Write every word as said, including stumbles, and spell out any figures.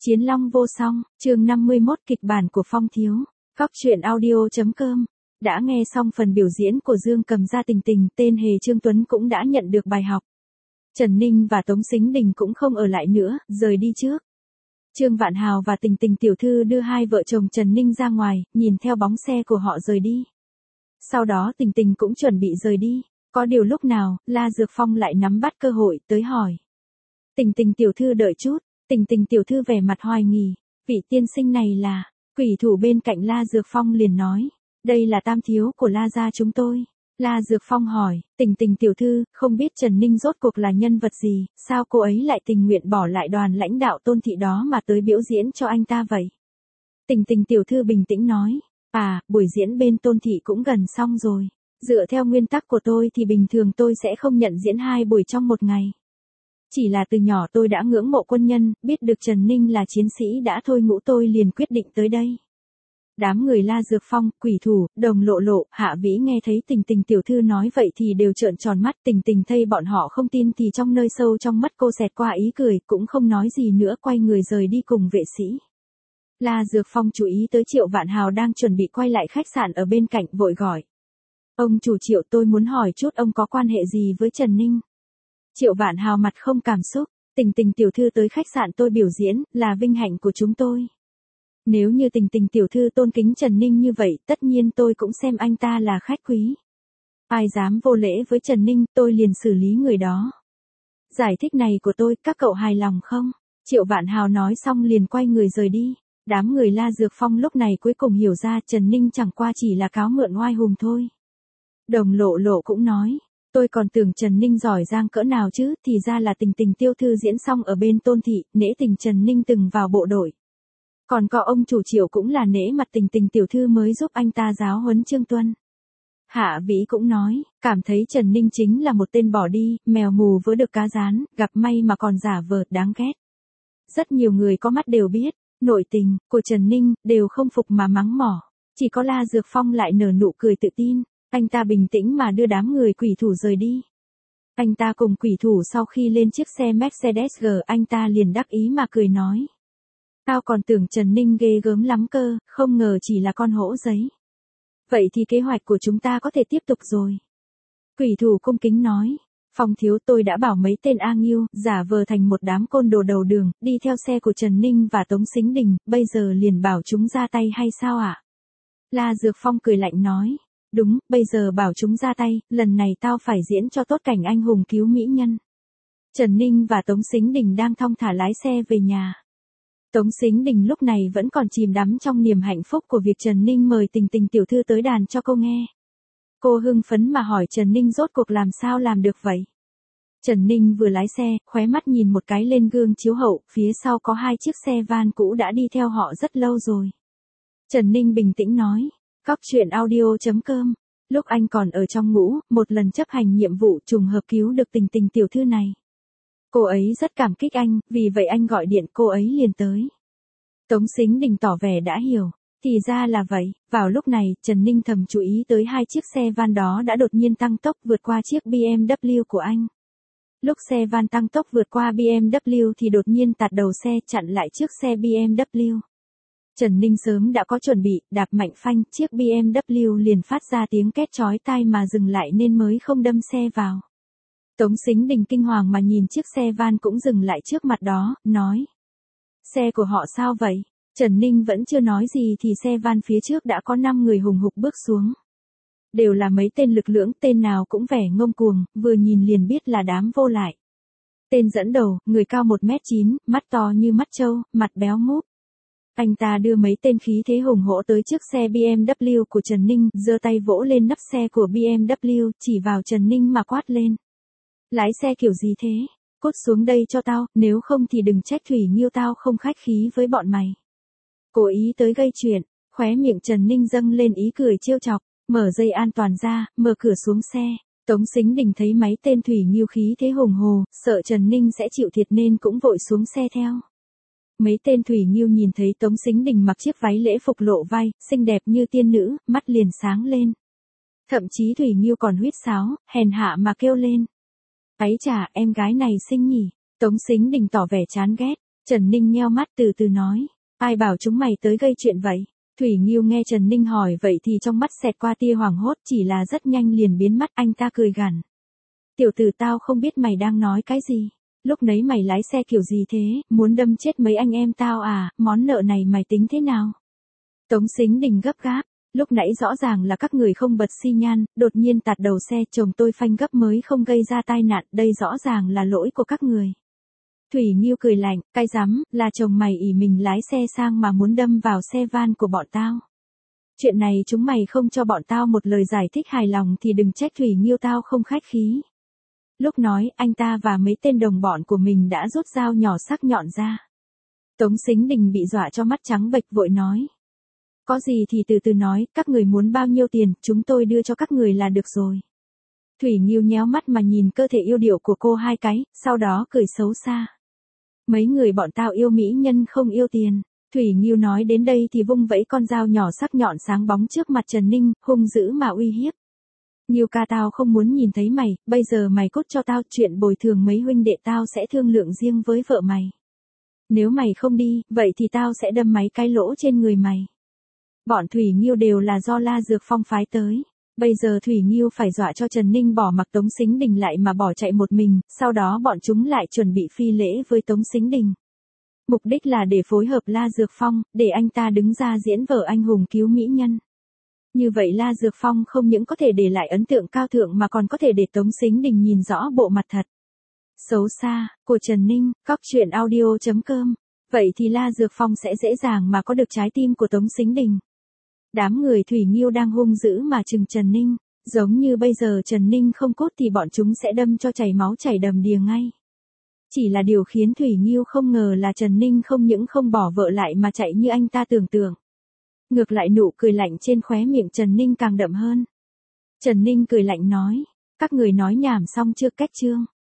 Chiến Long vô song, chương năm mươi mốt kịch bản của Phong Thiếu. Cóc truyện audio chấm com. Đã nghe xong phần biểu diễn của Dương Cầm Gia Tình Tình, tên hề Trương Tuấn cũng đã nhận được bài học. Trần Ninh và Tống Sính Đình cũng không ở lại nữa, rời đi trước. Trương Vạn Hào và Tình Tình tiểu thư đưa hai vợ chồng Trần Ninh ra ngoài, nhìn theo bóng xe của họ rời đi. Sau đó Tình Tình cũng chuẩn bị rời đi. Có điều lúc nào, La Dược Phong lại nắm bắt cơ hội tới hỏi. Tình Tình tiểu thư đợi chút. Tình Tình tiểu thư vẻ mặt hoài nghi, vị tiên sinh này là, quỷ thủ bên cạnh La Dược Phong liền nói, đây là tam thiếu của La gia chúng tôi. La Dược Phong hỏi, Tình Tình tiểu thư, không biết Trần Ninh rốt cuộc là nhân vật gì, sao cô ấy lại tình nguyện bỏ lại đoàn lãnh đạo Tôn thị đó mà tới biểu diễn cho anh ta vậy? Tình Tình tiểu thư bình tĩnh nói, à, buổi diễn bên Tôn thị cũng gần xong rồi. Dựa theo nguyên tắc của tôi thì bình thường tôi sẽ không nhận diễn hai buổi trong một ngày. Chỉ là từ nhỏ tôi đã ngưỡng mộ quân nhân, biết được Trần Ninh là chiến sĩ đã thôi ngũ tôi liền quyết định tới đây. Đám người La Dược Phong, quỷ thủ, Đồng Lộ Lộ, Hạ Vĩ nghe thấy Tình Tình tiểu thư nói vậy thì đều trợn tròn mắt. Tình Tình thấy bọn họ không tin thì trong nơi sâu trong mắt cô xẹt qua ý cười, cũng không nói gì nữa quay người rời đi cùng vệ sĩ. La Dược Phong chú ý tới Triệu Vạn Hào đang chuẩn bị quay lại khách sạn ở bên cạnh, vội gọi. Ông chủ Triệu, tôi muốn hỏi chút ông có quan hệ gì với Trần Ninh? Triệu Vạn Hào mặt không cảm xúc, Tình Tình tiểu thư tới khách sạn tôi biểu diễn, là vinh hạnh của chúng tôi. Nếu như Tình Tình tiểu thư tôn kính Trần Ninh như vậy, tất nhiên tôi cũng xem anh ta là khách quý. Ai dám vô lễ với Trần Ninh, tôi liền xử lý người đó. Giải thích này của tôi, các cậu hài lòng không? Triệu Vạn Hào nói xong liền quay người rời đi. Đám người La Dược Phong lúc này cuối cùng hiểu ra Trần Ninh chẳng qua chỉ là cáo mượn oai hùng thôi. Đồng Lộ Lộ cũng nói. Tôi còn tưởng Trần Ninh giỏi giang cỡ nào chứ, thì ra là Tình Tình tiêu thư diễn xong ở bên Tôn thị, nể tình Trần Ninh từng vào bộ đội. Còn có ông chủ Triệu cũng là nể mặt Tình Tình tiểu thư mới giúp anh ta giáo huấn Trương Tuân. Hạ Vĩ cũng nói, cảm thấy Trần Ninh chính là một tên bỏ đi, mèo mù vớ được cá rán, gặp may mà còn giả vờ, đáng ghét. Rất nhiều người có mắt đều biết, nội tình của Trần Ninh đều không phục mà mắng mỏ, chỉ có La Dược Phong lại nở nụ cười tự tin. Anh ta bình tĩnh mà đưa đám người quỷ thủ rời đi. Anh ta cùng quỷ thủ sau khi lên chiếc xe Mercedes-G, anh ta liền đắc ý mà cười nói. Tao còn tưởng Trần Ninh ghê gớm lắm cơ, không ngờ chỉ là con hổ giấy. Vậy thì kế hoạch của chúng ta có thể tiếp tục rồi. Quỷ thủ cung kính nói. Phong thiếu, tôi đã bảo mấy tên A Nghiêu, giả vờ thành một đám côn đồ đầu đường, đi theo xe của Trần Ninh và Tống Sính Đình, bây giờ liền bảo chúng ra tay hay sao ạ? La Dược Phong cười lạnh nói. Đúng, bây giờ bảo chúng ra tay, lần này tao phải diễn cho tốt cảnh anh hùng cứu mỹ nhân. Trần Ninh và Tống Sính Đình đang thong thả lái xe về nhà. Tống Sính Đình lúc này vẫn còn chìm đắm trong niềm hạnh phúc của việc Trần Ninh mời Tình Tình tiểu thư tới đàn cho cô nghe. Cô hưng phấn mà hỏi Trần Ninh rốt cuộc làm sao làm được vậy. Trần Ninh vừa lái xe, khóe mắt nhìn một cái lên gương chiếu hậu, phía sau có hai chiếc xe van cũ đã đi theo họ rất lâu rồi. Trần Ninh bình tĩnh nói. Cóc truyện audio chấm com. Lúc anh còn ở trong ngũ, một lần chấp hành nhiệm vụ trùng hợp cứu được Tình Tình tiểu thư này. Cô ấy rất cảm kích anh, vì vậy anh gọi điện cô ấy liền tới. Tống Sính Đình tỏ vẻ đã hiểu. Thì ra là vậy, vào lúc này, Trần Ninh thầm chú ý tới hai chiếc xe van đó đã đột nhiên tăng tốc vượt qua chiếc bê em vê của anh. Lúc xe van tăng tốc vượt qua bê em vê thì đột nhiên tạt đầu xe chặn lại chiếc xe bê em vê. Trần Ninh sớm đã có chuẩn bị, đạp mạnh phanh, chiếc bê em vê liền phát ra tiếng két chói tai mà dừng lại nên mới không đâm xe vào. Tống Sính Đình kinh hoàng mà nhìn chiếc xe van cũng dừng lại trước mặt đó, nói. Xe của họ sao vậy? Trần Ninh vẫn chưa nói gì thì xe van phía trước đã có năm người hùng hục bước xuống. Đều là mấy tên lực lưỡng, tên nào cũng vẻ ngông cuồng, vừa nhìn liền biết là đám vô lại. Tên dẫn đầu, người cao một mét chín, mắt to như mắt trâu, mặt béo múp. Anh ta đưa mấy tên khí thế hùng hổ tới trước xe bê em vê của Trần Ninh, giơ tay vỗ lên nắp xe của bê em vê, chỉ vào Trần Ninh mà quát lên. Lái xe kiểu gì thế? Cút xuống đây cho tao, nếu không thì đừng trách Thủy Nghiêu tao không khách khí với bọn mày. Cố ý tới gây chuyện, khóe miệng Trần Ninh dâng lên ý cười trêu chọc, mở dây an toàn ra, mở cửa xuống xe. Tống Sính Đình thấy mấy tên Thủy Nghiêu khí thế hùng hồ, sợ Trần Ninh sẽ chịu thiệt nên cũng vội xuống xe theo. Mấy tên Thủy Nghiêu nhìn thấy Tống Sính Đình mặc chiếc váy lễ phục lộ vai, xinh đẹp như tiên nữ, mắt liền sáng lên. Thậm chí Thủy Nghiêu còn huýt sáo, hèn hạ mà kêu lên. Ấy chà, em gái này xinh nhỉ. Tống Sính Đình tỏ vẻ chán ghét. Trần Ninh nheo mắt từ từ nói, ai bảo chúng mày tới gây chuyện vậy? Thủy Nghiêu nghe Trần Ninh hỏi vậy thì trong mắt xẹt qua tia hoảng hốt, chỉ là rất nhanh liền biến mất. Anh ta cười gằn. Tiểu tử, tao không biết mày đang nói cái gì. Lúc nấy mày lái xe kiểu gì thế, muốn đâm chết mấy anh em tao à, món nợ này mày tính thế nào? Tống Sính Đình gấp gáp, lúc nãy rõ ràng là các người không bật xi nhan, đột nhiên tạt đầu xe, chồng tôi phanh gấp mới không gây ra tai nạn, đây rõ ràng là lỗi của các người. Thủy Nghiêu cười lạnh, cay rắm, là chồng mày ỷ mình lái xe sang mà muốn đâm vào xe van của bọn tao. Chuyện này chúng mày không cho bọn tao một lời giải thích hài lòng thì đừng trách Thủy Nghiêu tao không khách khí. Lúc nói, anh ta và mấy tên đồng bọn của mình đã rút dao nhỏ sắc nhọn ra. Tống Sính Đình bị dọa cho mắt trắng bệch vội nói. Có gì thì từ từ nói, các người muốn bao nhiêu tiền, chúng tôi đưa cho các người là được rồi. Thủy Nghiêu nhéo mắt mà nhìn cơ thể yêu điệu của cô hai cái, sau đó cười xấu xa. Mấy người bọn tao yêu mỹ nhân không yêu tiền. Thủy Nghiêu nói đến đây thì vung vẫy con dao nhỏ sắc nhọn sáng bóng trước mặt Trần Ninh, hung dữ mà uy hiếp. Nghiêu ca, tao không muốn nhìn thấy mày, bây giờ mày cút cho tao, chuyện bồi thường mấy huynh đệ tao sẽ thương lượng riêng với vợ mày. Nếu mày không đi, vậy thì tao sẽ đâm mấy cái lỗ trên người mày. Bọn Thủy Nghiêu đều là do La Dược Phong phái tới. Bây giờ Thủy Nghiêu phải dọa cho Trần Ninh bỏ mặc Tống Sính Đình lại mà bỏ chạy một mình, sau đó bọn chúng lại chuẩn bị phi lễ với Tống Sính Đình. Mục đích là để phối hợp La Dược Phong, để anh ta đứng ra diễn vở anh hùng cứu mỹ nhân. Như vậy La Dược Phong không những có thể để lại ấn tượng cao thượng mà còn có thể để Tống Sính Đình nhìn rõ bộ mặt thật xấu xa của Trần Ninh. Cóc truyện audio chấm com. Vậy thì La Dược Phong sẽ dễ dàng mà có được trái tim của Tống Sính Đình. Đám người Thủy Nghiêu đang hung dữ mà trừng Trần Ninh, giống như bây giờ Trần Ninh không cốt thì bọn chúng sẽ đâm cho chảy máu chảy đầm đìa ngay. Chỉ là điều khiến Thủy Nghiêu không ngờ là Trần Ninh không những không bỏ vợ lại mà chạy như anh ta tưởng tượng. Ngược lại nụ cười lạnh trên khóe miệng Trần Ninh càng đậm hơn. Trần Ninh cười lạnh nói, các người nói nhảm xong chưa, kết chương.